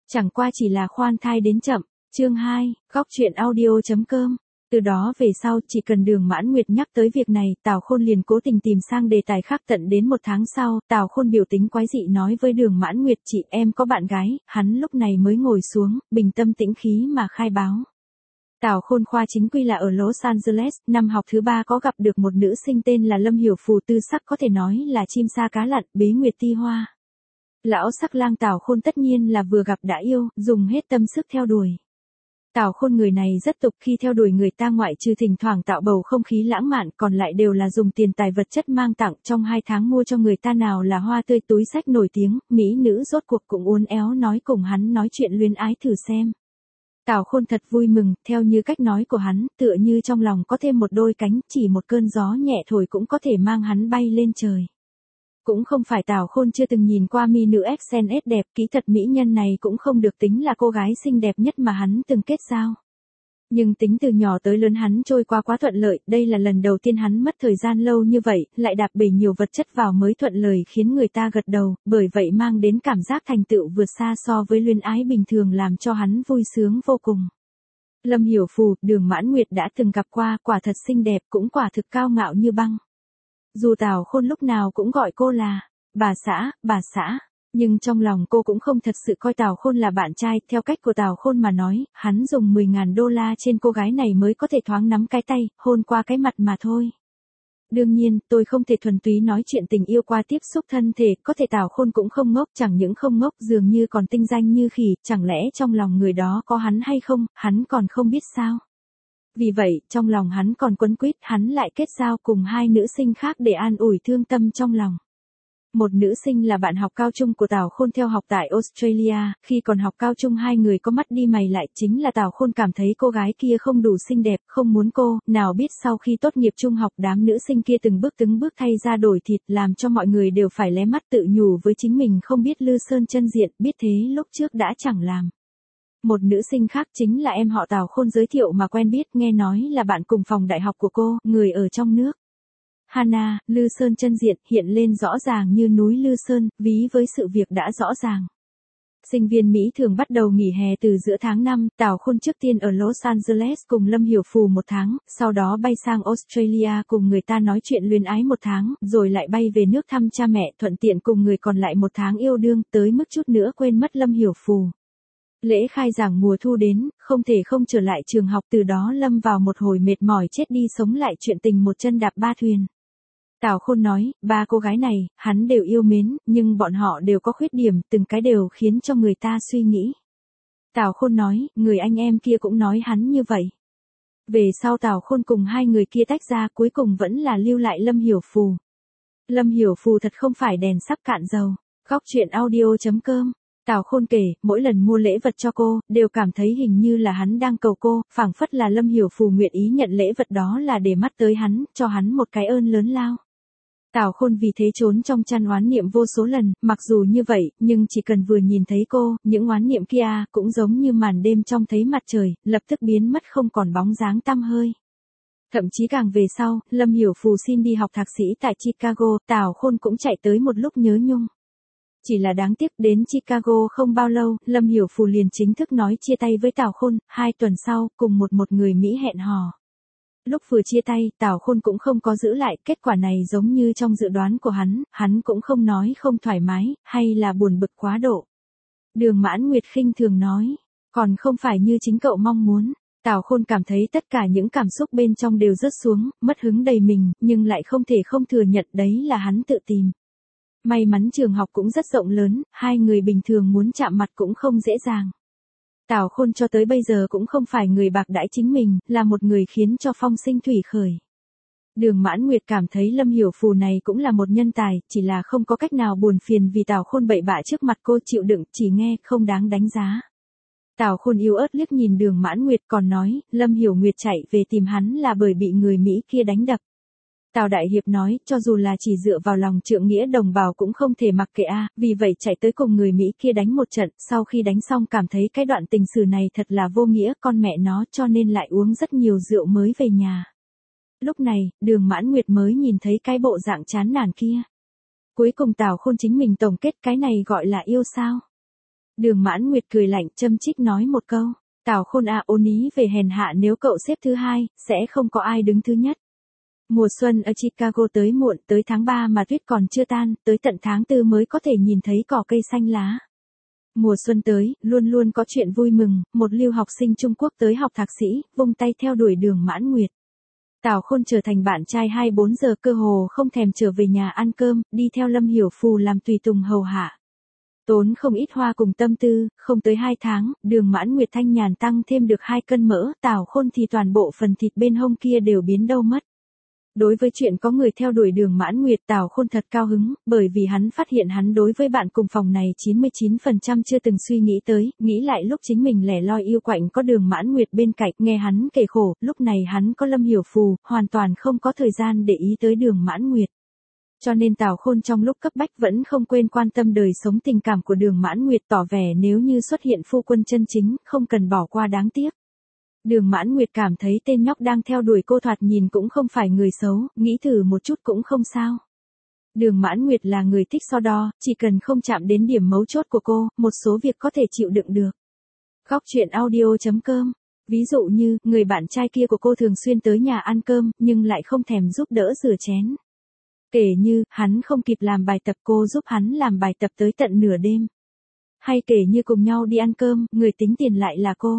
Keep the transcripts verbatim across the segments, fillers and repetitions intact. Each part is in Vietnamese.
Chẳng qua chỉ là khoan thai đến chậm. Chương hai, góc truyện audio.com. Từ đó về sau chỉ cần Đường Mãn Nguyệt nhắc tới việc này, Tào Khôn liền cố tình tìm sang đề tài khác. Tận đến một tháng sau, Tào Khôn biểu tính quái dị nói với Đường Mãn Nguyệt, chị em có bạn gái. Hắn lúc này mới ngồi xuống, bình tâm tĩnh khí mà khai báo. Tào Khôn khoa chính quy là ở Los Angeles, năm học thứ ba có gặp được một nữ sinh tên là Lâm Hiểu Phù, tư sắc có thể nói là chim sa cá lặn, bế nguyệt ti hoa. Lão sắc lang Tào Khôn tất nhiên là vừa gặp đã yêu, dùng hết tâm sức theo đuổi. Tào Khôn người này rất tục, khi theo đuổi người ta ngoại trừ thỉnh thoảng tạo bầu không khí lãng mạn, còn lại đều là dùng tiền tài vật chất mang tặng. Trong hai tháng mua cho người ta nào là hoa tươi, túi xách nổi tiếng, mỹ nữ rốt cuộc cũng uốn éo nói cùng hắn nói chuyện luyến ái thử xem. Tào Khôn thật vui mừng, theo như cách nói của hắn, tựa như trong lòng có thêm một đôi cánh, chỉ một cơn gió nhẹ thổi cũng có thể mang hắn bay lên trời. Cũng không phải Tào Khôn chưa từng nhìn qua mi nữ ích en ét đẹp, kỹ thật mỹ nhân này cũng không được tính là cô gái xinh đẹp nhất mà hắn từng kết giao. Nhưng tính từ nhỏ tới lớn hắn trôi qua quá thuận lợi, đây là lần đầu tiên hắn mất thời gian lâu như vậy, lại đạp bể nhiều vật chất vào mới thuận lời khiến người ta gật đầu, bởi vậy mang đến cảm giác thành tựu vượt xa so với luyến ái bình thường, làm cho hắn vui sướng vô cùng. Lâm Hiểu Phù, Đường Mãn Nguyệt đã từng gặp qua, quả thật xinh đẹp, cũng quả thực cao ngạo như băng. Dù Tào Khôn lúc nào cũng gọi cô là bà xã, bà xã, nhưng trong lòng cô cũng không thật sự coi Tào Khôn là bạn trai. Theo cách của Tào Khôn mà nói, hắn dùng mười ngàn đô la trên cô gái này mới có thể thoáng nắm cái tay, hôn qua cái mặt mà thôi. Đương nhiên, tôi không thể thuần túy nói chuyện tình yêu qua tiếp xúc thân thể, có thể Tào Khôn cũng không ngốc, chẳng những không ngốc dường như còn tinh danh như khỉ, chẳng lẽ trong lòng người đó có hắn hay không, hắn còn không biết sao. Vì vậy, trong lòng hắn còn quấn quýt, hắn lại kết giao cùng hai nữ sinh khác để an ủi thương tâm trong lòng. Một nữ sinh là bạn học cao trung của Tào Khôn theo học tại Australia, khi còn học cao trung hai người có mắt đi mày lại, chính là Tào Khôn cảm thấy cô gái kia không đủ xinh đẹp, không muốn cô, nào biết sau khi tốt nghiệp trung học đám nữ sinh kia từng bước từng bước thay ra đổi thịt, làm cho mọi người đều phải lé mắt, tự nhủ với chính mình không biết lư sơn chân diện, biết thế lúc trước đã chẳng làm. Một nữ sinh khác chính là em họ Tào Khôn giới thiệu mà quen biết, nghe nói là bạn cùng phòng đại học của cô, người ở trong nước. Hana, lư sơn chân diện, hiện lên rõ ràng như núi Lư Sơn, ví với sự việc đã rõ ràng. Sinh viên Mỹ thường bắt đầu nghỉ hè từ giữa tháng năm, Tào Khôn trước tiên ở Los Angeles cùng Lâm Hiểu Phù một tháng, sau đó bay sang Australia cùng người ta nói chuyện luyến ái một tháng, rồi lại bay về nước thăm cha mẹ, thuận tiện cùng người còn lại một tháng yêu đương, tới mức chút nữa quên mất Lâm Hiểu Phù. Lễ khai giảng mùa thu đến, không thể không trở lại trường học, từ đó lâm vào một hồi mệt mỏi chết đi sống lại chuyện tình một chân đạp ba thuyền. Tào Khôn nói, ba cô gái này, hắn đều yêu mến, nhưng bọn họ đều có khuyết điểm, từng cái đều khiến cho người ta suy nghĩ. Tào Khôn nói, người anh em kia cũng nói hắn như vậy. Về sau Tào Khôn cùng hai người kia tách ra, cuối cùng vẫn là lưu lại Lâm Hiểu Phù. Lâm Hiểu Phù thật không phải đèn sắp cạn dầu. Góc truyện audio.com. Tào Khôn kể, mỗi lần mua lễ vật cho cô, đều cảm thấy hình như là hắn đang cầu cô, phảng phất là Lâm Hiểu Phù nguyện ý nhận lễ vật đó là để mắt tới hắn, cho hắn một cái ơn lớn lao. Tào Khôn vì thế trốn trong chăn oán niệm vô số lần, mặc dù như vậy, nhưng chỉ cần vừa nhìn thấy cô, những oán niệm kia cũng giống như màn đêm trong thấy mặt trời, lập tức biến mất không còn bóng dáng tăm hơi. Thậm chí càng về sau, Lâm Hiểu Phù xin đi học thạc sĩ tại Chicago, Tào Khôn cũng chạy tới một lúc nhớ nhung. Chỉ là đáng tiếc, đến Chicago không bao lâu, Lâm Hiểu Phù liền chính thức nói chia tay với Tào Khôn, hai tuần sau, cùng một một người Mỹ hẹn hò. Lúc vừa chia tay, Tào Khôn cũng không có giữ lại, kết quả này giống như trong dự đoán của hắn, hắn cũng không nói không thoải mái, hay là buồn bực quá độ. Đường Mãn Nguyệt khinh thường nói, còn không phải như chính cậu mong muốn. Tào Khôn cảm thấy tất cả những cảm xúc bên trong đều rớt xuống, mất hứng đầy mình, nhưng lại không thể không thừa nhận đấy là hắn tự tìm. May mắn trường học cũng rất rộng lớn, hai người bình thường muốn chạm mặt cũng không dễ dàng. Tào Khôn cho tới bây giờ cũng không phải người bạc đãi chính mình, là một người khiến cho phong sinh thủy khởi. Đường Mãn Nguyệt cảm thấy Lâm Hiểu Phù này cũng là một nhân tài, chỉ là không có cách nào buồn phiền vì Tào Khôn bậy bạ trước mặt cô, chịu đựng, chỉ nghe, không đáng đánh giá. Tào Khôn yếu ớt liếc nhìn Đường Mãn Nguyệt còn nói, Lâm Hiểu Nguyệt chạy về tìm hắn là bởi bị người Mỹ kia đánh đập. Tào Đại Hiệp nói, cho dù là chỉ dựa vào lòng trượng nghĩa đồng bào cũng không thể mặc kệ a, vì vậy chạy tới cùng người Mỹ kia đánh một trận, sau khi đánh xong cảm thấy cái đoạn tình sử này thật là vô nghĩa, con mẹ nó, cho nên lại uống rất nhiều rượu mới về nhà. Lúc này, Đường Mãn Nguyệt mới nhìn thấy cái bộ dạng chán nản kia. Cuối cùng Tào Khôn chính mình tổng kết, cái này gọi là yêu sao? Đường Mãn Nguyệt cười lạnh châm chích nói một câu. Tào Khôn à, ôn ý về hèn hạ, nếu cậu xếp thứ hai, sẽ không có ai đứng thứ nhất. Mùa xuân ở Chicago tới muộn, tới tháng ba mà tuyết còn chưa tan, tới tận tháng tư mới có thể nhìn thấy cỏ cây xanh lá. Mùa xuân tới, luôn luôn có chuyện vui mừng, một lưu học sinh Trung Quốc tới học thạc sĩ, vung tay theo đuổi Đường Mãn Nguyệt. Tào Khôn trở thành bạn trai hai mươi bốn giờ, cơ hồ không thèm trở về nhà ăn cơm, đi theo Lâm Hiểu Phù làm tùy tùng hầu hạ. Tốn không ít hoa cùng tâm tư, không tới hai tháng, Đường Mãn Nguyệt thanh nhàn tăng thêm được hai cân mỡ, Tào Khôn thì toàn bộ phần thịt bên hông kia đều biến đâu mất. Đối với chuyện có người theo đuổi Đường Mãn Nguyệt, Tào Khôn thật cao hứng, bởi vì hắn phát hiện hắn đối với bạn cùng phòng này chín mươi chín phần trăm chưa từng suy nghĩ tới, nghĩ lại lúc chính mình lẻ loi yêu quạnh có Đường Mãn Nguyệt bên cạnh, nghe hắn kể khổ, lúc này hắn có Lâm Hiểu Phù, hoàn toàn không có thời gian để ý tới Đường Mãn Nguyệt. Cho nên Tào Khôn trong lúc cấp bách vẫn không quên quan tâm đời sống tình cảm của Đường Mãn Nguyệt, tỏ vẻ nếu như xuất hiện phu quân chân chính, không cần bỏ qua đáng tiếc. Đường Mãn Nguyệt cảm thấy tên nhóc đang theo đuổi cô thoạt nhìn cũng không phải người xấu, nghĩ thử một chút cũng không sao. Đường Mãn Nguyệt là người thích so đo, chỉ cần không chạm đến điểm mấu chốt của cô, một số việc có thể chịu đựng được. Góc truyện audio chấm com. Ví dụ như, người bạn trai kia của cô thường xuyên tới nhà ăn cơm, nhưng lại không thèm giúp đỡ rửa chén. Kể như, hắn không kịp làm bài tập, cô giúp hắn làm bài tập tới tận nửa đêm. Hay kể như cùng nhau đi ăn cơm, người tính tiền lại là cô.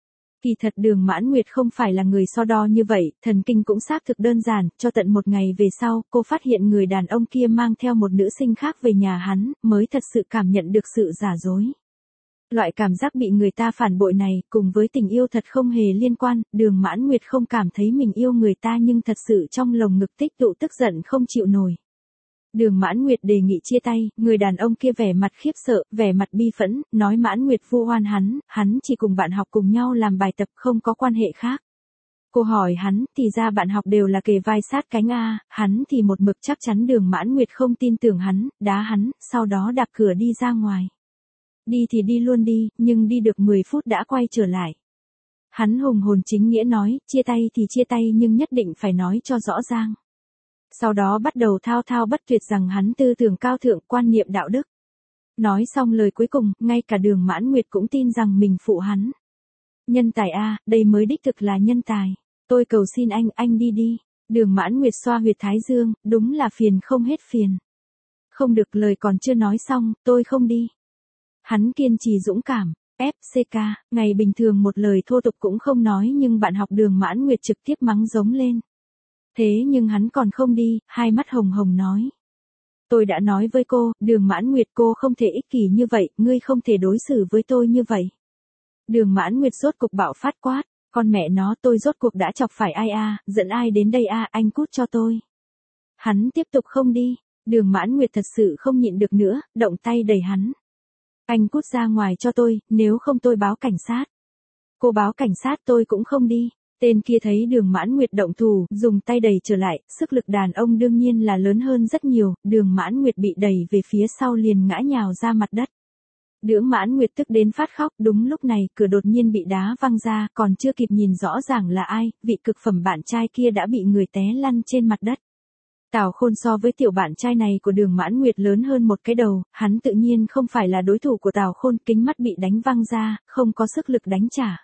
Kỳ thật Đường Mãn Nguyệt không phải là người so đo như vậy, thần kinh cũng xác thực đơn giản, cho tận một ngày về sau, cô phát hiện người đàn ông kia mang theo một nữ sinh khác về nhà hắn, mới thật sự cảm nhận được sự giả dối. Loại cảm giác bị người ta phản bội này, cùng với tình yêu thật không hề liên quan, Đường Mãn Nguyệt không cảm thấy mình yêu người ta nhưng thật sự trong lồng ngực tích tụ tức giận không chịu nổi. Đường Mãn Nguyệt đề nghị chia tay, người đàn ông kia vẻ mặt khiếp sợ, vẻ mặt bi phẫn, nói Mãn Nguyệt vu oan hắn, hắn chỉ cùng bạn học cùng nhau làm bài tập, không có quan hệ khác. Cô hỏi hắn, thì ra bạn học đều là kề vai sát cánh a, hắn thì một mực chắc chắn Đường Mãn Nguyệt không tin tưởng hắn, đá hắn, sau đó đạp cửa đi ra ngoài. Đi thì đi luôn đi, nhưng đi được mười phút đã quay trở lại. Hắn hùng hồn chính nghĩa nói, chia tay thì chia tay nhưng nhất định phải nói cho rõ ràng. Sau đó bắt đầu thao thao bất tuyệt rằng hắn tư tưởng cao thượng, quan niệm đạo đức. Nói xong lời cuối cùng, ngay cả Đường Mãn Nguyệt cũng tin rằng mình phụ hắn. Nhân tài a, đây mới đích thực là nhân tài. Tôi cầu xin anh, anh đi đi. Đường Mãn Nguyệt xoa huyệt thái dương, đúng là phiền không hết phiền. Không được, lời còn chưa nói xong, tôi không đi. Hắn kiên trì dũng cảm. ép xê ca, ngày bình thường một lời thô tục cũng không nói nhưng bạn học Đường Mãn Nguyệt trực tiếp mắng giống lên. Thế nhưng hắn còn không đi, hai mắt hồng hồng nói. Tôi đã nói với cô, Đường Mãn Nguyệt, cô không thể ích kỷ như vậy, ngươi không thể đối xử với tôi như vậy. Đường Mãn Nguyệt rốt cục bạo phát quát, con mẹ nó, tôi rốt cuộc đã chọc phải ai a, giận ai đến đây a, anh cút cho tôi. Hắn tiếp tục không đi, Đường Mãn Nguyệt thật sự không nhịn được nữa, động tay đẩy hắn. Anh cút ra ngoài cho tôi, nếu không tôi báo cảnh sát. Cô báo cảnh sát tôi cũng không đi. Tên kia thấy Đường Mãn Nguyệt động thủ, dùng tay đẩy trở lại, sức lực đàn ông đương nhiên là lớn hơn rất nhiều, Đường Mãn Nguyệt bị đẩy về phía sau liền ngã nhào ra mặt đất. Đường Mãn Nguyệt tức đến phát khóc, đúng lúc này, cửa đột nhiên bị đá văng ra, còn chưa kịp nhìn rõ ràng là ai, vị cực phẩm bạn trai kia đã bị người té lăn trên mặt đất. Tào Khôn so với tiểu bạn trai này của Đường Mãn Nguyệt lớn hơn một cái đầu, hắn tự nhiên không phải là đối thủ của Tào Khôn, kính mắt bị đánh văng ra, không có sức lực đánh trả.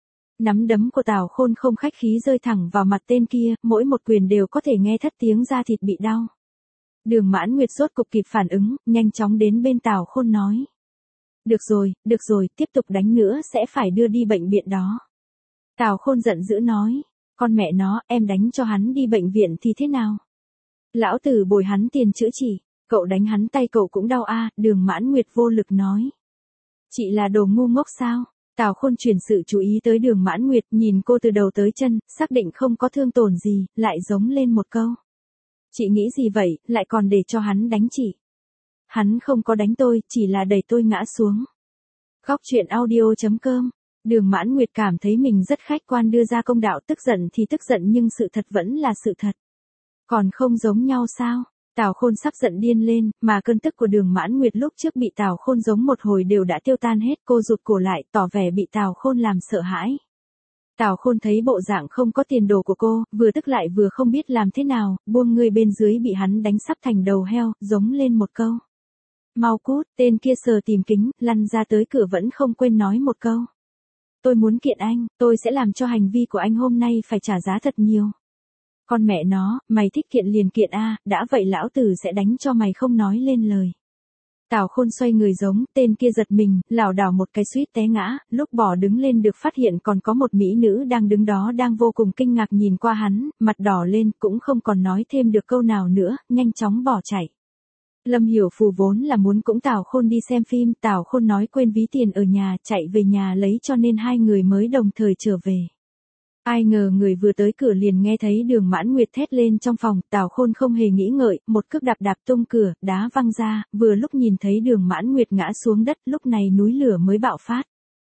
Nắm đấm của Tào Khôn không khách khí rơi thẳng vào mặt tên kia, mỗi một quyền đều có thể nghe thất tiếng da thịt bị đau. Đường Mãn Nguyệt rốt cục kịp phản ứng, nhanh chóng đến bên Tào Khôn nói. Được rồi, được rồi, tiếp tục đánh nữa sẽ phải đưa đi bệnh viện đó. Tào Khôn giận dữ nói, con mẹ nó, em đánh cho hắn đi bệnh viện thì thế nào? Lão tử bồi hắn tiền chữa trị, cậu đánh hắn tay cậu cũng đau a, Đường Mãn Nguyệt vô lực nói. Chị là đồ ngu ngốc sao? Tào Khôn chuyển sự chú ý tới Đường Mãn Nguyệt, nhìn cô từ đầu tới chân, xác định không có thương tổn gì, lại giống lên một câu. Chị nghĩ gì vậy, lại còn để cho hắn đánh chị? Hắn không có đánh tôi, chỉ là đẩy tôi ngã xuống. Góc truyện audio chấm com. Đường Mãn Nguyệt cảm thấy mình rất khách quan đưa ra công đạo, tức giận thì tức giận nhưng sự thật vẫn là sự thật. Còn không giống nhau sao? Tào Khôn sắp giận điên lên, mà cơn tức của Đường Mãn Nguyệt lúc trước bị Tào Khôn giống một hồi đều đã tiêu tan hết, cô rụt cổ lại, tỏ vẻ bị Tào Khôn làm sợ hãi. Tào Khôn thấy bộ dạng không có tiền đồ của cô, vừa tức lại vừa không biết làm thế nào, buông người bên dưới bị hắn đánh sắp thành đầu heo, giống lên một câu. Mau cút, tên kia sờ tìm kính, lăn ra tới cửa vẫn không quên nói một câu. Tôi muốn kiện anh, tôi sẽ làm cho hành vi của anh hôm nay phải trả giá thật nhiều. Con mẹ nó, mày thích kiện liền kiện a, đã vậy lão tử sẽ đánh cho mày không nói lên lời. Tào Khôn xoay người giống, tên kia giật mình, lảo đảo một cái suýt té ngã, lúc bỏ đứng lên được phát hiện còn có một mỹ nữ đang đứng đó đang vô cùng kinh ngạc nhìn qua hắn, mặt đỏ lên, cũng không còn nói thêm được câu nào nữa, nhanh chóng bỏ chạy. Lâm Hiểu Phù vốn là muốn cũng Tào Khôn đi xem phim, Tào Khôn nói quên ví tiền ở nhà, chạy về nhà lấy cho nên hai người mới đồng thời trở về. Ai ngờ người vừa tới cửa liền nghe thấy Đường Mãn Nguyệt thét lên trong phòng, Tào Khôn không hề nghĩ ngợi, một cước đạp đạp tung cửa, đá văng ra, vừa lúc nhìn thấy Đường Mãn Nguyệt ngã xuống đất, lúc này núi lửa mới bạo phát.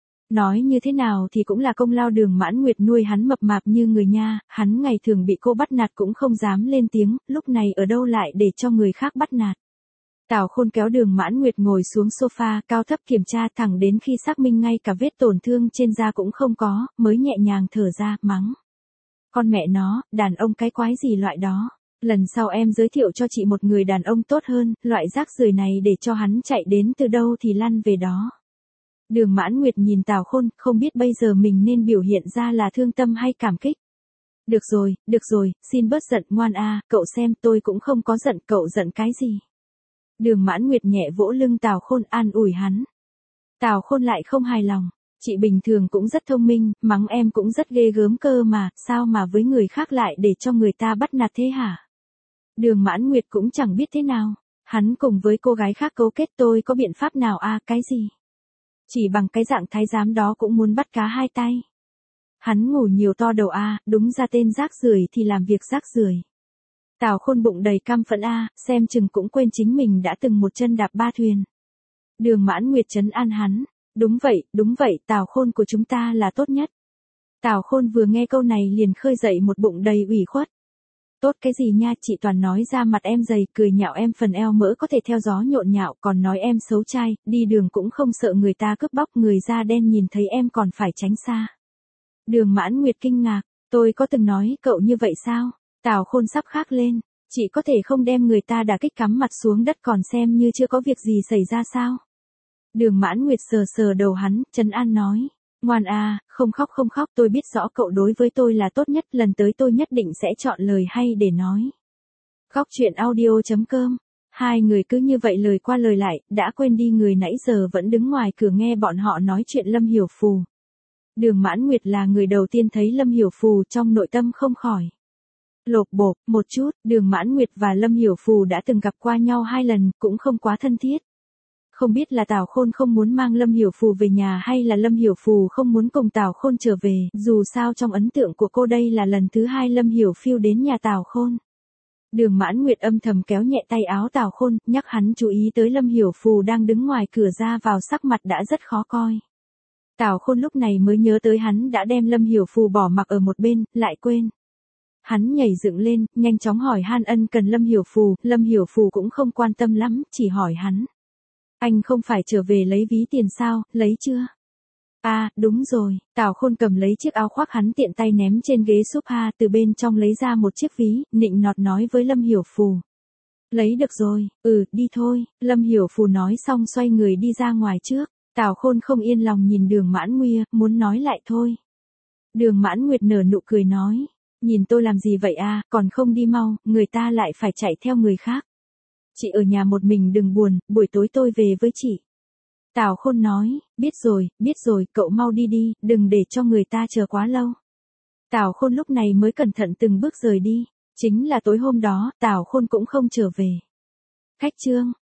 Nói như thế nào thì cũng là công lao Đường Mãn Nguyệt nuôi hắn mập mạp như người nha, hắn ngày thường bị cô bắt nạt cũng không dám lên tiếng, lúc này ở đâu lại để cho người khác bắt nạt. Tào Khôn kéo Đường Mãn Nguyệt ngồi xuống sofa, cao thấp kiểm tra thẳng đến khi xác minh ngay cả vết tổn thương trên da cũng không có, mới nhẹ nhàng thở ra, mắng. Con mẹ nó, đàn ông cái quái gì loại đó. Lần sau em giới thiệu cho chị một người đàn ông tốt hơn, loại rác rưởi này để cho hắn chạy đến từ đâu thì lăn về đó. Đường Mãn Nguyệt nhìn Tào Khôn, không biết bây giờ mình nên biểu hiện ra là thương tâm hay cảm kích. Được rồi, được rồi, xin bớt giận ngoan a, cậu xem tôi cũng không có giận, cậu giận cái gì. Đường Mãn Nguyệt nhẹ vỗ lưng Tào Khôn an ủi hắn. Tào Khôn lại không hài lòng. Chị bình thường cũng rất thông minh, mắng em cũng rất ghê gớm cơ mà, sao mà với người khác lại để cho người ta bắt nạt thế hả? Đường Mãn Nguyệt cũng chẳng biết thế nào. Hắn cùng với cô gái khác cấu kết tôi có biện pháp nào a, cái gì? Chỉ bằng cái dạng thái giám đó cũng muốn bắt cá hai tay. Hắn ngủ nhiều to đầu a, đúng ra tên rác rưởi thì làm việc rác rưởi. Tào Khôn bụng đầy căm phẫn a, xem chừng cũng quên chính mình đã từng một chân đạp ba thuyền. Đường Mãn Nguyệt trấn an hắn, đúng vậy, đúng vậy, Tào Khôn của chúng ta là tốt nhất. Tào Khôn vừa nghe câu này liền khơi dậy một bụng đầy ủy khuất. Tốt cái gì nha, chị toàn nói ra mặt em dày, cười nhạo em phần eo mỡ có thể theo gió nhộn nhạo, còn nói em xấu trai, đi đường cũng không sợ người ta cướp bóc, người da đen nhìn thấy em còn phải tránh xa. Đường Mãn Nguyệt kinh ngạc, tôi có từng nói cậu như vậy sao? Tào Khôn sắp khác lên, chị có thể không đem người ta đả kích cắm mặt xuống đất còn xem như chưa có việc gì xảy ra sao? Đường Mãn Nguyệt sờ sờ đầu hắn, trấn an nói, ngoan à, không khóc không khóc, tôi biết rõ cậu đối với tôi là tốt nhất, lần tới tôi nhất định sẽ chọn lời hay để nói. Góc truyện audio chấm com. Hai người cứ như vậy lời qua lời lại, đã quên đi người nãy giờ vẫn đứng ngoài cửa nghe bọn họ nói chuyện Lâm Hiểu Phù. Đường Mãn Nguyệt là người đầu tiên thấy Lâm Hiểu Phù, trong nội tâm không khỏi lột bột một chút. Đường Mãn Nguyệt và Lâm Hiểu Phù đã từng gặp qua nhau hai lần, cũng không quá thân thiết. Không biết là Tào Khôn không muốn mang Lâm Hiểu Phù về nhà hay là Lâm Hiểu Phù không muốn cùng Tào Khôn trở về, dù sao trong ấn tượng của cô đây là lần thứ hai Lâm Hiểu Phiêu đến nhà Tào Khôn. Đường Mãn Nguyệt âm thầm kéo nhẹ tay áo Tào Khôn, nhắc hắn chú ý tới Lâm Hiểu Phù đang đứng ngoài cửa ra vào, sắc mặt đã rất khó coi. Tào Khôn lúc này mới nhớ tới hắn đã đem Lâm Hiểu Phù bỏ mặc ở một bên, lại quên. Hắn nhảy dựng lên, nhanh chóng hỏi han ân cần Lâm Hiểu Phù, Lâm Hiểu Phù cũng không quan tâm lắm, chỉ hỏi hắn. Anh không phải trở về lấy ví tiền sao, lấy chưa? À, đúng rồi, Tào Khôn cầm lấy chiếc áo khoác hắn tiện tay ném trên ghế sofa, từ bên trong lấy ra một chiếc ví, nịnh nọt nói với Lâm Hiểu Phù. Lấy được rồi, ừ, đi thôi, Lâm Hiểu Phù nói xong xoay người đi ra ngoài trước. Tào Khôn không yên lòng nhìn Đường Mãn Nguyệt, muốn nói lại thôi. Đường Mãn Nguyệt nở nụ cười nói, nhìn tôi làm gì vậy à, còn không đi mau, người ta lại phải chạy theo người khác. Chị ở nhà một mình đừng buồn, buổi tối tôi về với chị. Tào Khôn nói, biết rồi, biết rồi, cậu mau đi đi, đừng để cho người ta chờ quá lâu. Tào Khôn lúc này mới cẩn thận từng bước rời đi. Chính là tối hôm đó, Tào Khôn cũng không trở về. Khách trương,